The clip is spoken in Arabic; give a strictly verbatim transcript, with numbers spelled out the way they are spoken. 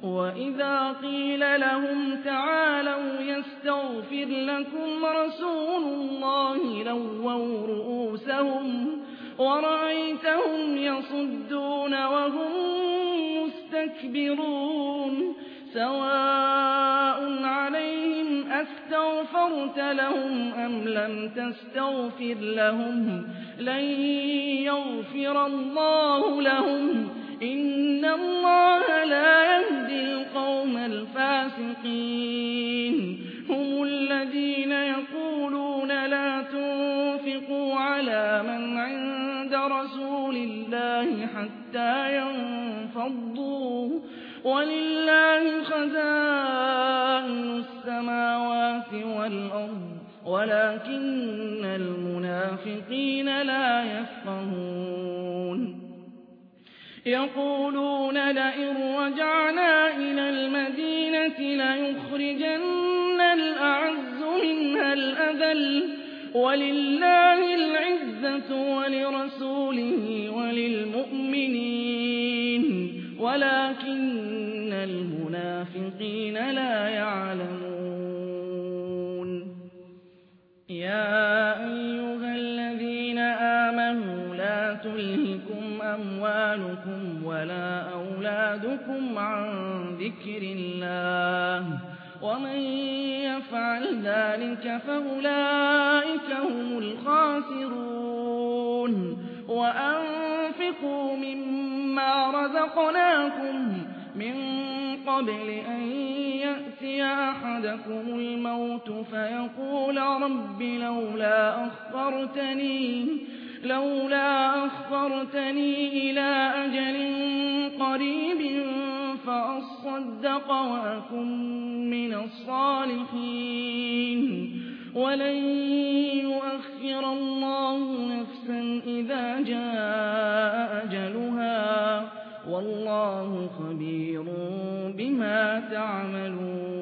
وَإِذَا قِيلَ لَهُمْ تَعَالَوْا يَسْتَغْفِرْ لَكُمْ رَسُولُ اللَّهِ لَوَّوْا رُءُوسَهُمْ وَرَأَيْتَهُمْ يَصُدُّونَ وَهُم مُّسْتَكْبِرُونَ سَوَاءٌ عَلَيْهِمْ أَسْتَغْفَرْتَ لَهُمْ أَمْ لَمْ تَسْتَغْفِرْ لَهُمْ لَن يَغْفِرَ اللَّهُ لَهُمْ إِنَّ اللَّهَ لَا يَهْدِي الْقَوْمَ الْفَاسِقِينَ هُمُ الَّذِينَ يَقُولُونَ لَا تُنفِقُوا عَلَىٰ مَنْ عِندَ رَسُولِ اللَّهِ حَتَّىٰ يَنفَضُّوا وَلِلَّهِ خَزَائِنُ السَّمَاوَاتِ وَالْأَرْضِ وَلَٰكِنَّ الْمُنَافِقِينَ لَا يَفْقَهُونَ يَقُولُونَ لَئِن رَّجَعْنَا إِلَى الْمَدِينَةِ لَيُخْرِجَنَّ الْأَعَزُّ مِنْهَا الْأَذَلَّ وَلِلَّهِ الْعِزَّةُ وَلِرَسُولِهِ وَلِلْمُؤْمِنِينَ وَلَٰكِنَّ الْمُنَافِقِينَ لَا يَعْلَمُونَ يَا أَيُّهَا الَّذِينَ آمَنُوا لَا تُلْهِكُمْ أَمْوَالُكُمْ وَلَا أَوْلَادُكُمْ عَن ذِكْرِ اللَّهِ ۚ وَمَن يَفْعَلْ ذَٰلِكَ فَأُولَٰئِكَ هُمُ الْخَاسِرُونَ وَأَنفِقُوا مِمَّا رَزَقْنَاكُم مِّن قَبْلِ أَن يَأْتِيَ أَحَدَكُمُ الْمَوْتُ فَيَقُولَ رَبِّ لَوْلَا أَخَّرْتَنِي لولا أخرتني إلى أجل قريب فأصدق وأكن من الصالحين ولن يؤخر الله نفسا إذا جاء أجلها والله خبير بما تعملون